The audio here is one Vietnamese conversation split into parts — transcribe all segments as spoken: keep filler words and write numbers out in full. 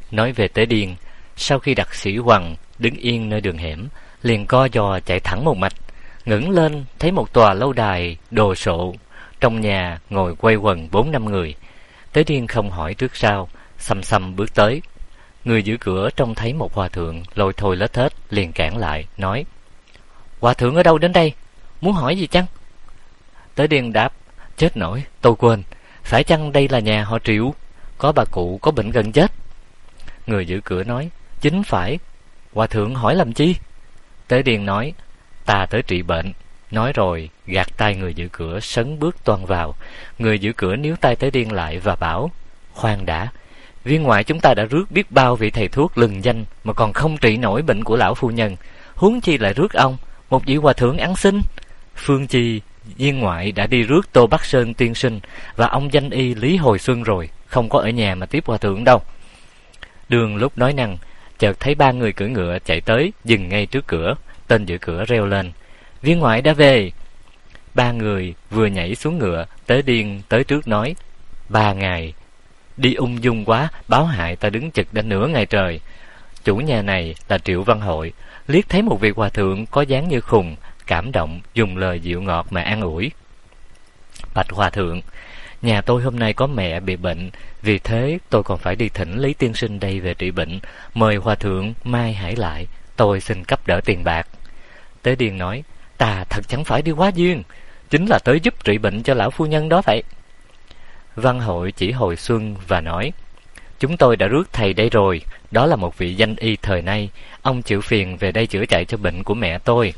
Nói về Tế Điên, sau khi đặt sĩ Hoằng đứng yên nơi đường hẻm, liền co giò chạy thẳng một mạch, ngẩng lên thấy một tòa lâu đài đồ sộ, trong nhà ngồi quây quần bốn năm người. Tế Điên không hỏi trước sau, xăm xăm bước tới. Người giữ cửa trông thấy một hòa thượng lôi thôi lết thết, liền cản lại, nói: "Hòa thượng ở đâu đến đây? Muốn hỏi gì chăng?" Tế Điên đáp: "Chết nổi, tôi quên. Phải chăng đây là nhà họ Triệu? Có bà cụ có bệnh gần chết." Người giữ cửa nói: "Chính phải. Hòa thượng hỏi làm chi?" Tế Điên nói: "Ta tới trị bệnh." Nói rồi gạt tay người giữ cửa, sấn bước toan vào. Người giữ cửa níu tay Tế Điên lại và bảo: "Khoan đã, viên ngoại chúng ta đã rước biết bao vị thầy thuốc lừng danh mà còn không trị nổi bệnh của lão phu nhân, huống chi lại rước ông, một vị hòa thượng ăn xin. Phương chi viên ngoại đã đi rước Tô Bắc Sơn tiên sinh và ông danh y Lý Hồi Xuân rồi, không có ở nhà mà tiếp hòa thượng đâu." Đường lúc nói năng, chợt thấy ba người cưỡi ngựa chạy tới, dừng ngay trước cửa. Tên giữ cửa reo lên: "Viên ngoại đã về." Ba người vừa nhảy xuống ngựa, Tế Điên tới trước nói: "Ba ngày đi ung dung quá, báo hại ta đứng chực đã nửa ngày trời." Chủ nhà này là Triệu Văn Hội, liếc thấy một vị hòa thượng có dáng như khùng, cảm động, dùng lời dịu ngọt mà an ủi: "Bạch hòa thượng, nhà tôi hôm nay có mẹ bị bệnh, vì thế tôi còn phải đi thỉnh Lý tiên sinh đây về trị bệnh. Mời hòa thượng mai hãy lại, tôi xin cấp đỡ tiền bạc." Tế Điên nói: "Ta thật chẳng phải đi quá duyên, chính là tới giúp trị bệnh cho lão phu nhân đó vậy." Văn Hội chỉ Hồi Xuân và nói: "Chúng tôi đã rước thầy đây rồi, đó là một vị danh y thời nay, ông chịu phiền về đây chữa chạy cho bệnh của mẹ tôi."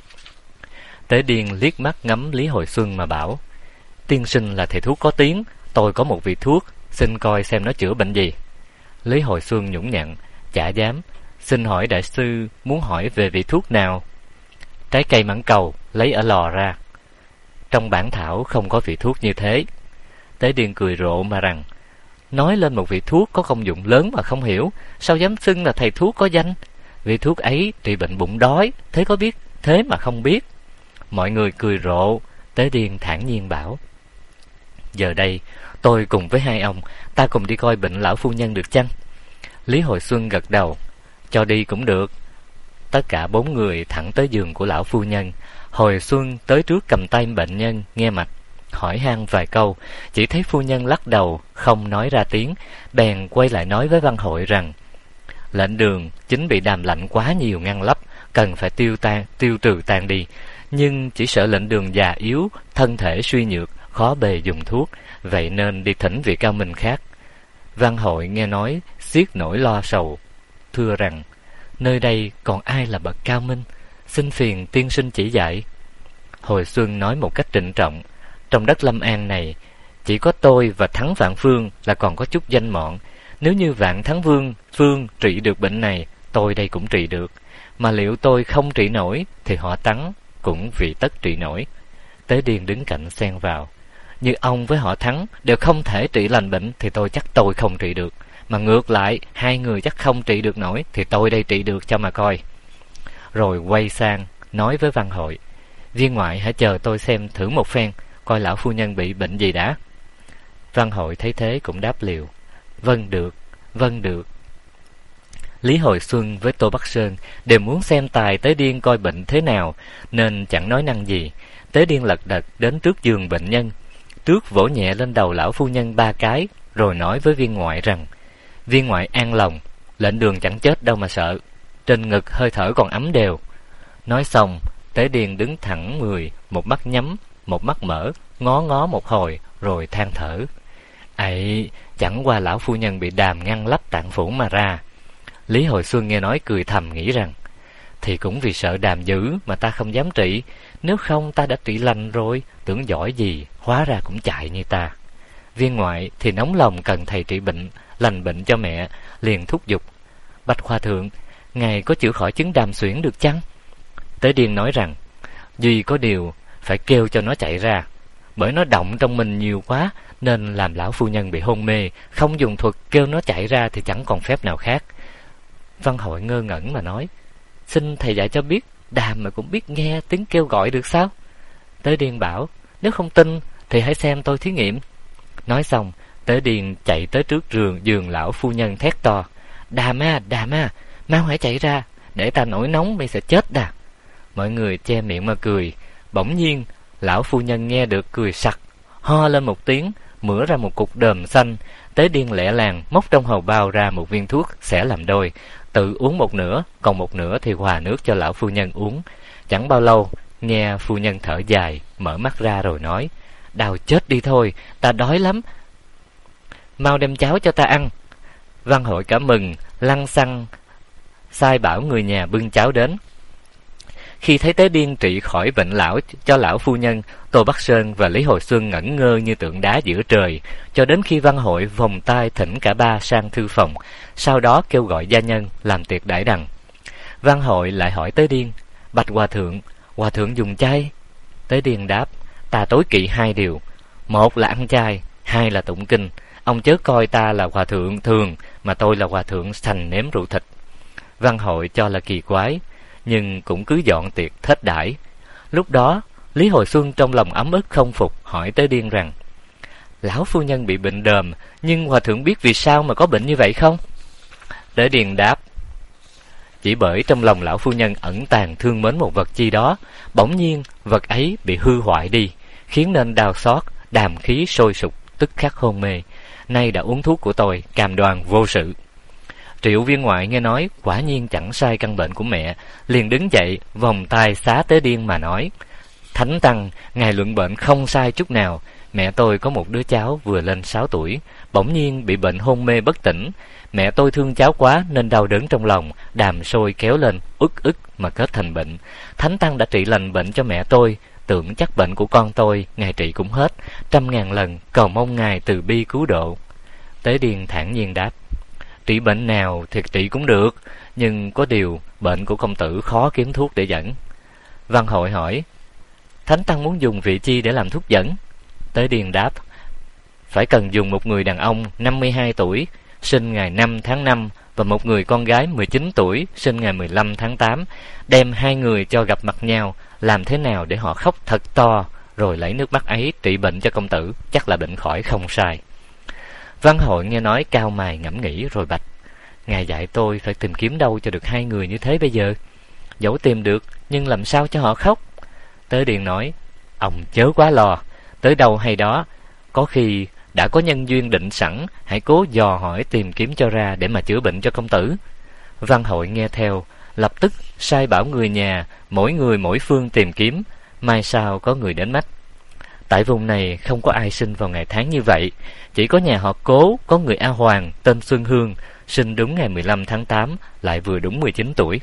Tế Điên liếc mắt ngắm Lý Hồi Xuân mà bảo: "Tiên sinh là thầy thuốc có tiếng, tôi có một vị thuốc, xin coi xem nó chữa bệnh gì." Lý Hồi Xuân nhũng nhặn: "Chả dám, xin hỏi đại sư muốn hỏi về vị thuốc nào?" Trái cây mãng cầu lấy ở lò ra: "Trong bản thảo không có vị thuốc như thế." Tế Điên cười rộ mà rằng: "Nói lên một vị thuốc có công dụng lớn mà không hiểu, sao dám xưng là thầy thuốc có danh? Vị thuốc ấy trị bệnh bụng đói, thế có biết, thế mà không biết." Mọi người cười rộ. Tế Điên thản nhiên bảo: "Giờ đây tôi cùng với hai ông, ta cùng đi coi bệnh lão phu nhân được chăng?" Lý Hồi Xuân gật đầu: "Cho đi cũng được." Tất cả bốn người thẳng tới giường của lão phu nhân. Hồi Xuân tới trước cầm tay bệnh nhân nghe mạch, hỏi han vài câu, chỉ thấy phu nhân lắc đầu không nói ra tiếng, bèn quay lại nói với Văn Hội rằng: "Lệnh đường chính bị đàm lạnh quá nhiều ngăn lấp, cần phải tiêu tan tiêu trừ tan đi, nhưng chỉ sợ lệnh đường già yếu, thân thể suy nhược, khó bề dùng thuốc, vậy nên đi thỉnh vị cao minh khác." Văn Hội nghe nói xiết nỗi lo sầu, thưa rằng: "Nơi đây còn ai là bậc cao minh, xin phiền tiên sinh chỉ dạy." Hồi Xuân nói một cách trịnh trọng: "Trong đất Lâm An này, chỉ có tôi và Thắng Vạn Phương là còn có chút danh mọn. Nếu như Vạn Thắng Vương Phương trị được bệnh này, tôi đây cũng trị được. Mà liệu tôi không trị nổi, thì họ Thắng cũng vì tất trị nổi." Tế Điên đứng cạnh xen vào: "Như ông với họ Thắng đều không thể trị lành bệnh, thì tôi chắc tôi không trị được. Mà ngược lại, hai người chắc không trị được nổi, thì tôi đây trị được cho mà coi." Rồi quay sang nói với Văn Hội: "Viên ngoại hãy chờ tôi xem thử một phen, coi lão phu nhân bị bệnh gì đã." Văn Hội thấy thế cũng đáp liều: "Vâng được, vâng được." Lý Hồi Xuân với Tô Bắc Sơn đều muốn xem tài Tế Điên coi bệnh thế nào, nên chẳng nói năng gì. Tế Điên lật đật đến trước giường bệnh nhân, trước vỗ nhẹ lên đầu lão phu nhân ba cái, rồi nói với viên ngoại rằng: "Viên ngoại an lòng, lệnh đường chẳng chết đâu mà sợ, trên ngực hơi thở còn ấm đều." Nói xong, Tế Điên đứng thẳng người, một mắt nhắm, một mắt mở, ngó ngó một hồi, rồi than thở: "Ấy, chẳng qua lão phu nhân bị đàm ngăn lấp tạng phủ mà ra." Lý Hồi Xuân nghe nói cười thầm nghĩ rằng: "Thì cũng vì sợ đàm dữ mà ta không dám trị, nếu không ta đã trị lành rồi, tưởng giỏi gì, hóa ra cũng chạy như ta." Viên ngoại thì nóng lòng cần thầy trị bệnh, lành bệnh cho mẹ, liền thúc giục: "Bạch hòa thượng, ngài có chữa khỏi chứng đàm xuyển được chăng?" Tế Điên nói rằng: "Duy có điều phải kêu cho nó chạy ra, bởi nó động trong mình nhiều quá, nên làm lão phu nhân bị hôn mê, không dùng thuật kêu nó chạy ra thì chẳng còn phép nào khác." Văn Hội ngơ ngẩn mà nói: "Xin thầy dạy cho biết, đàm mà cũng biết nghe tiếng kêu gọi được sao?" Tế Điên bảo: "Nếu không tin thì hãy xem tôi thí nghiệm." Nói xong, Tế Điên chạy tới trước giường giường lão phu nhân thét to: Đà ma, đà ma, mau hãy chạy ra, để ta nổi nóng mày sẽ chết đà. Mọi người che miệng mà cười. Bỗng nhiên lão phu nhân nghe được cười sặc, ho lên một tiếng, mửa ra một cục đờm xanh. Tế Điên lẹ làng móc trong hầu bao ra một viên thuốc xẻ làm đôi, tự uống một nửa, còn một nửa thì hòa nước cho lão phu nhân uống. Chẳng bao lâu nghe phu nhân thở dài, mở mắt ra rồi nói: Đau chết đi thôi, ta đói lắm, mau đem cháo cho ta ăn. Văn Hội cảm mừng, lăng xăng sai bảo người nhà bưng cháo đến. Khi thấy Tế Điên trị khỏi bệnh lão cho lão phu nhân, Tô Bắc Sơn và Lý Hồi Xuân ngẩn ngơ như tượng đá giữa trời, cho đến khi Văn Hội vòng tay thỉnh cả ba sang thư phòng, sau đó kêu gọi gia nhân làm tiệc đãi đằng. Văn Hội lại hỏi Tế Điên: Bạch hòa thượng, hòa thượng dùng chay? Tế Điên đáp: Ta tối kỵ hai điều, một là ăn chay, hai là tụng kinh. Ông chớ coi ta là hòa thượng thường, mà tôi là hòa thượng sành nếm rượu thịt. Văn Hội cho là kỳ quái, nhưng cũng cứ dọn tiệc thết đãi. Lúc đó Lý Hồi Xuân trong lòng ấm ức không phục, hỏi Tế Điên rằng: Lão phu nhân bị bệnh đờm, nhưng hòa thượng biết vì sao mà có bệnh như vậy không? Tế Điên đáp: Chỉ bởi trong lòng lão phu nhân ẩn tàng thương mến một vật chi đó, bỗng nhiên vật ấy bị hư hoại đi, khiến nên đau xót, đàm khí sôi sục, tức khắc hôn mê. Nay đã uống thuốc của tôi, cam đoan vô sự. Triệu viên ngoại nghe nói quả nhiên chẳng sai căn bệnh của mẹ, liền đứng dậy vòng tay xá Tế Điên mà nói: Thánh tăng, ngài luận bệnh không sai chút nào. Mẹ tôi có một đứa cháu vừa lên sáu tuổi, bỗng nhiên bị bệnh hôn mê bất tỉnh. Mẹ tôi thương cháu quá nên đau đớn trong lòng, đàm sôi kéo lên, ức ức mà kết thành bệnh. Thánh tăng đã trị lành bệnh cho mẹ tôi, tưởng chắc bệnh của con tôi ngài trị cũng hết, trăm ngàn lần cầu mong ngài từ bi cứu độ. Tế Điên thản nhiên đáp: Trị bệnh nào thì trị cũng được, nhưng có điều bệnh của công tử khó kiếm thuốc để dẫn. Văn Hội hỏi: Thánh tăng muốn dùng vị chi để làm thuốc dẫn? Tế Điên đáp: Phải cần dùng một người đàn ông năm mươi hai tuổi, sinh ngày năm tháng năm, và một người con gái mười chín tuổi, sinh ngày mười lăm tháng tám. Đem hai người cho gặp mặt nhau, làm thế nào để họ khóc thật to, rồi lấy nước mắt ấy trị bệnh cho công tử, chắc là bệnh khỏi không sai. Văn Hội nghe nói cau mày ngẫm nghĩ rồi bạch: Ngài dạy tôi phải tìm kiếm đâu cho được hai người như thế bây giờ? Dẫu tìm được, nhưng làm sao cho họ khóc? Tế Điên nói: Ông chớ quá lo, tới đâu hay đó, có khi đã có nhân duyên định sẵn, hãy cố dò hỏi tìm kiếm cho ra để mà chữa bệnh cho công tử. Văn Hội nghe theo, lập tức sai bảo người nhà mỗi người mỗi phương tìm kiếm. Mai sau có người đến mắt. Tại vùng này không có ai sinh vào ngày tháng như vậy, chỉ có nhà họ Cố có người A Hoàng tên Xuân Hương, sinh đúng ngày mười lăm tháng tám, lại vừa đúng mười chín tuổi.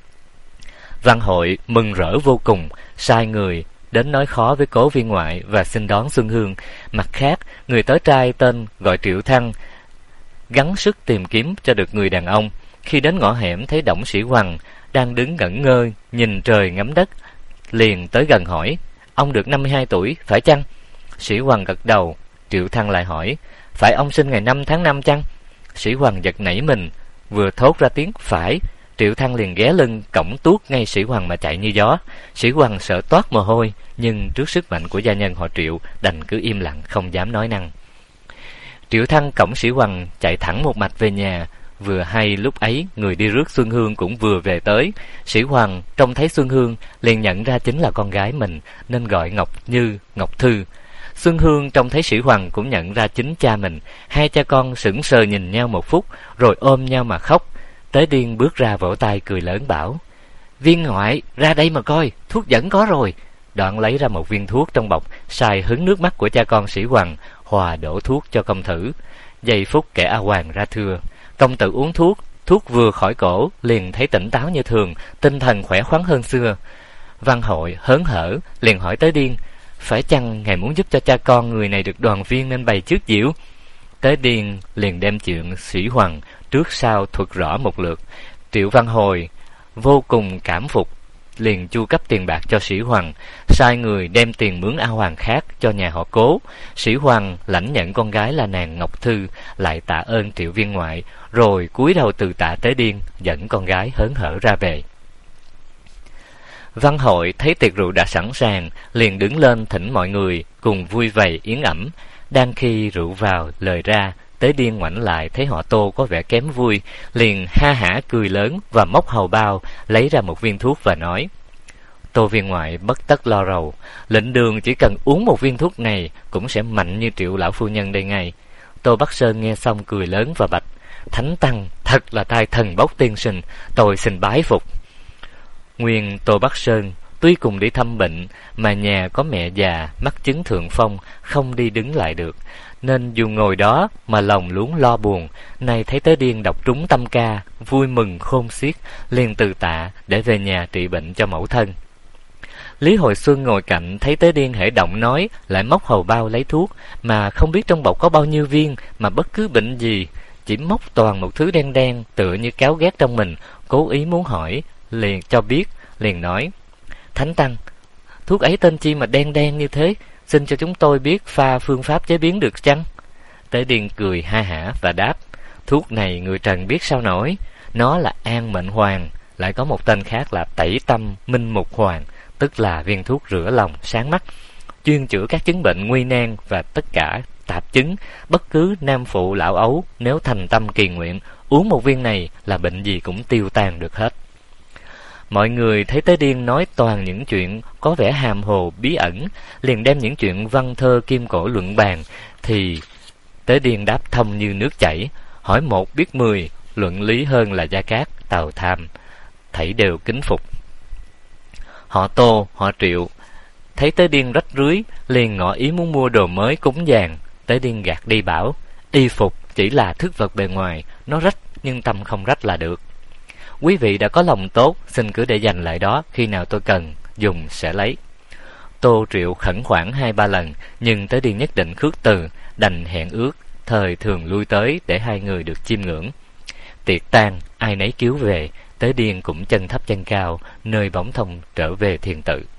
Văn Hội mừng rỡ vô cùng, sai người đến nói khó với Cố viên ngoại và xin đón Xuân Hương. Mặt khác, người tới trai tên gọi Triệu Thăng gắng sức tìm kiếm cho được người đàn ông. Khi đến ngõ hẻm thấy Đổng Sĩ Hoằng đang đứng ngẩn ngơ nhìn trời ngắm đất, liền tới gần hỏi: Ông được năm mươi hai tuổi, phải chăng? Sĩ Hoằng gật đầu. Triệu Thăng lại hỏi: Phải ông sinh ngày năm tháng năm chăng? Sĩ Hoằng giật nảy mình, vừa thốt ra tiếng phải, Triệu Thăng liền ghé lưng cõng tuốt ngay Sĩ Hoằng mà chạy như gió. Sĩ Hoằng sợ toát mồ hôi, nhưng trước sức mạnh của gia nhân họ Triệu, đành cứ im lặng không dám nói năng. Triệu Thăng cõng Sĩ Hoằng chạy thẳng một mạch về nhà. Vừa hay lúc ấy người đi rước Xuân Hương cũng vừa về tới. Sĩ Hoằng trông thấy Xuân Hương liền nhận ra chính là con gái mình, nên gọi Ngọc Như, Ngọc Thư. Xuân Hương trông thấy Sĩ Hoằng cũng nhận ra chính cha mình. Hai cha con sững sờ nhìn nhau một phút, rồi ôm nhau mà khóc. Tế Điên bước ra vỗ tay cười lớn bảo: Viên ngoại, ra đây mà coi, thuốc dẫn có rồi. Đoạn lấy ra một viên thuốc trong bọc, xài hứng nước mắt của cha con Sĩ Hoằng, hòa đổ thuốc cho công tử. Giây phút kẻ A Hoàng ra thưa. Công tử uống thuốc, thuốc vừa khỏi cổ, liền thấy tỉnh táo như thường, tinh thần khỏe khoắn hơn xưa. Văn Hội hớn hở, liền hỏi Tế Điên: Phải chăng ngài muốn giúp cho cha con người này được đoàn viên nên bày trước diễu? Tế Điên liền đem chuyện Sĩ Hoằng trước sau thuật rõ một lượt. Triệu Văn Hồi vô cùng cảm phục, liền chu cấp tiền bạc cho Sĩ Hoằng, sai người đem tiền mướn A Hoàng khác cho nhà họ Cố. Sĩ Hoằng lãnh nhận con gái là nàng Ngọc Thư, lại tạ ơn Triệu viên ngoại, rồi cúi đầu từ tạ Tế Điên, dẫn con gái hớn hở ra về. Văn Hội thấy tiệc rượu đã sẵn sàng, liền đứng lên thỉnh mọi người cùng vui vầy yến ẩm. Đang khi rượu vào lời ra, Tế Tế Điên ngoảnh lại thấy họ Tô có vẻ kém vui, liền ha hả cười lớn và móc hầu bao lấy ra một viên thuốc và nói: Tô viên ngoại bất tất lo rầu, lệnh đường chỉ cần uống một viên thuốc này cũng sẽ mạnh như Triệu lão phu nhân đây ngay. Tô Bắc Sơn nghe xong cười lớn và bạch: Thánh tăng thật là tai thần bốc tiên sinh, tôi xin bái phục. Nguyên Tô Bắc Sơn tuy cùng đi thăm bệnh, mà nhà có mẹ già mắc chứng thượng phong, không đi đứng lại được, nên dù ngồi đó mà lòng luống lo buồn. Nay thấy Tế Điên đọc trúng tâm ca, vui mừng khôn xiết, liền từ tạ để về nhà trị bệnh cho mẫu thân. Lý Hồi Xuân ngồi cạnh thấy Tế Điên hễ động nói, lại móc hầu bao lấy thuốc, mà không biết trong bọc có bao nhiêu viên, mà bất cứ bệnh gì, chỉ móc toàn một thứ đen đen tựa như cáo ghét trong mình. Cố ý muốn hỏi, liền cho biết, liền nói: Thánh tăng, thuốc ấy tên chi mà đen đen như thế, xin cho chúng tôi biết pha phương pháp chế biến được chăng? Tế Điên cười ha hả và đáp: Thuốc này người trần biết sao nổi, nó là an mệnh hoàng, lại có một tên khác là tẩy tâm minh mục hoàng, tức là viên thuốc rửa lòng sáng mắt, chuyên chữa các chứng bệnh nguy nan và tất cả tạp chứng. Bất cứ nam phụ lão ấu nếu thành tâm kỳ nguyện, uống một viên này là bệnh gì cũng tiêu tan được hết. Mọi người thấy Tế Điên nói toàn những chuyện có vẻ hàm hồ bí ẩn, liền đem những chuyện văn thơ kim cổ luận bàn, thì Tế Điên đáp thông như nước chảy, hỏi một biết mười, luận lý hơn là Gia Cát, Tào Tham, thảy đều kính phục. Họ Tô, họ Triệu thấy Tế Điên rách rưới, liền ngỏ ý muốn mua đồ mới cúng dường. Tế Điên gạt đi bảo: Y phục chỉ là thức vật bề ngoài, nó rách nhưng tâm không rách là được. Quý vị đã có lòng tốt, xin cứ để dành lại đó, khi nào tôi cần dùng sẽ lấy. Tô Triệu khẩn khoản hai ba lần, nhưng Tế Điên nhất định khước từ, đành hẹn ước thời thường lui tới để hai người được chiêm ngưỡng. Tiệc tang ai nấy cứu về, Tế Điên cũng chân thấp chân cao, nơi bóng thông trở về thiền tự.